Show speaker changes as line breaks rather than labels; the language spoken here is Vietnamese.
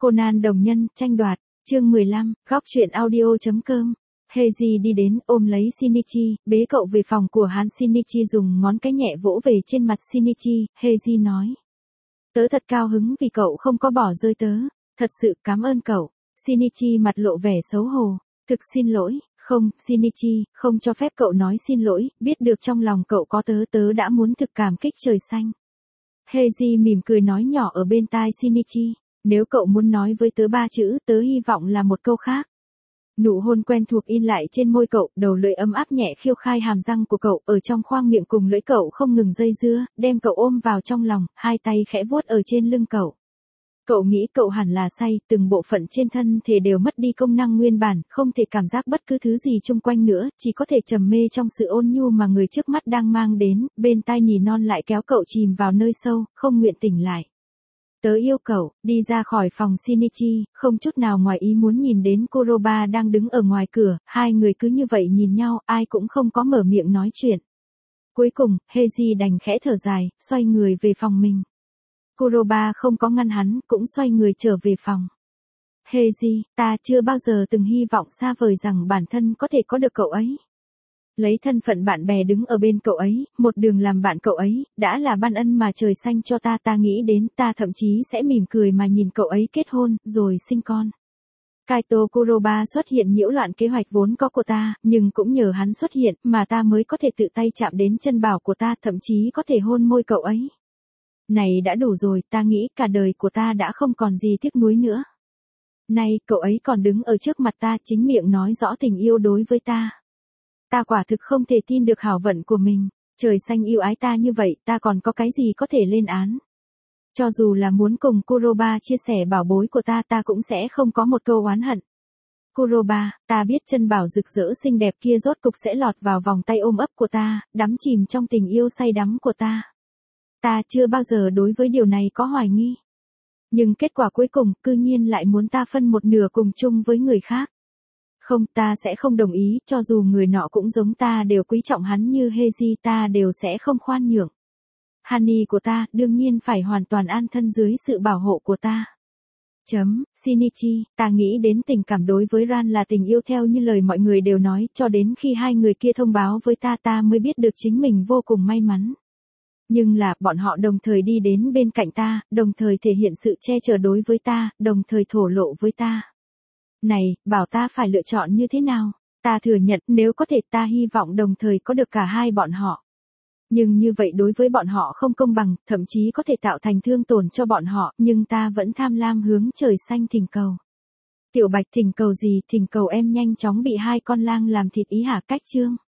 Conan đồng nhân, tranh đoạt, chương 15, góc truyện audio.com. Heiji đi đến, ôm lấy Shinichi, bế cậu về phòng của hắn. Shinichi dùng ngón cái nhẹ vỗ về trên mặt Shinichi, Heiji nói. Tớ thật cao hứng vì cậu không có bỏ rơi tớ, thật sự cảm ơn cậu. Shinichi mặt lộ vẻ xấu hổ, thực xin lỗi, không, Shinichi, không cho phép cậu nói xin lỗi, biết được trong lòng cậu có tớ, tớ đã muốn thực cảm kích trời xanh. Heiji mỉm cười nói nhỏ ở bên tai Shinichi, nếu cậu muốn nói với tớ 3 chữ, tớ hy vọng là một câu khác. Nụ hôn quen thuộc in lại trên môi cậu, đầu lưỡi ấm áp nhẹ khiêu khai hàm răng của cậu, ở trong khoang miệng cùng lưỡi cậu không ngừng dây dưa, đem cậu ôm vào trong lòng, hai tay khẽ vuốt ở trên lưng cậu. Cậu nghĩ cậu hẳn là say, từng bộ phận trên thân thể đều mất đi công năng nguyên bản, không thể cảm giác bất cứ thứ gì chung quanh nữa, chỉ có thể trầm mê trong sự ôn nhu mà người trước mắt đang mang đến, bên tai nỉ non lại kéo cậu chìm vào nơi sâu, không nguyện tỉnh lại. Tớ yêu cậu, đi ra khỏi phòng. Shinichi, không chút nào ngoài ý muốn nhìn đến Kuroba đang đứng ở ngoài cửa, hai người cứ như vậy nhìn nhau, ai cũng không có mở miệng nói chuyện. Cuối cùng, Heiji đành khẽ thở dài, xoay người về phòng mình. Kuroba không có ngăn hắn, cũng xoay người trở về phòng. Heiji, ta chưa bao giờ từng hy vọng xa vời rằng bản thân có thể có được cậu ấy. Lấy thân phận bạn bè đứng ở bên cậu ấy, một đường làm bạn cậu ấy, đã là ban ân mà trời xanh cho ta. Ta nghĩ đến, ta thậm chí sẽ mỉm cười mà nhìn cậu ấy kết hôn, rồi sinh con. Kaito Kuroba xuất hiện nhiễu loạn kế hoạch vốn có của ta, nhưng cũng nhờ hắn xuất hiện, mà ta mới có thể tự tay chạm đến chân bảo của ta, thậm chí có thể hôn môi cậu ấy. Này đã đủ rồi, ta nghĩ cả đời của ta đã không còn gì tiếc nuối nữa. Nay, cậu ấy còn đứng ở trước mặt ta, chính miệng nói rõ tình yêu đối với ta. Ta quả thực không thể tin được hảo vận của mình, trời xanh yêu ái ta như vậy, ta còn có cái gì có thể lên án. Cho dù là muốn cùng Kuroba chia sẻ bảo bối của ta, ta cũng sẽ không có một câu oán hận. Kuroba, ta biết chân bảo rực rỡ xinh đẹp kia rốt cục sẽ lọt vào vòng tay ôm ấp của ta, đắm chìm trong tình yêu say đắm của ta. Ta chưa bao giờ đối với điều này có hoài nghi. Nhưng kết quả cuối cùng, cư nhiên lại muốn ta phân một nửa cùng chung với người khác. Không, ta sẽ không đồng ý, cho dù người nọ cũng giống ta đều quý trọng hắn như Heiji, ta đều sẽ không khoan nhượng. Hani của ta, đương nhiên phải hoàn toàn an thân dưới sự bảo hộ của ta. Shinichi, ta nghĩ đến tình cảm đối với Ran là tình yêu theo như lời mọi người đều nói, cho đến khi hai người kia thông báo với ta, ta mới biết được chính mình vô cùng may mắn. Nhưng là, bọn họ đồng thời đi đến bên cạnh ta, đồng thời thể hiện sự che chở đối với ta, đồng thời thổ lộ với ta. Này, bảo ta phải lựa chọn như thế nào? Ta thừa nhận, nếu có thể ta hy vọng đồng thời có được cả hai bọn họ. Nhưng như vậy đối với bọn họ không công bằng, thậm chí có thể tạo thành thương tổn cho bọn họ, nhưng ta vẫn tham lam hướng trời xanh thỉnh cầu. Tiểu Bạch thỉnh cầu gì? Thỉnh cầu em nhanh chóng bị hai con lang làm thịt ý hả? Cách chương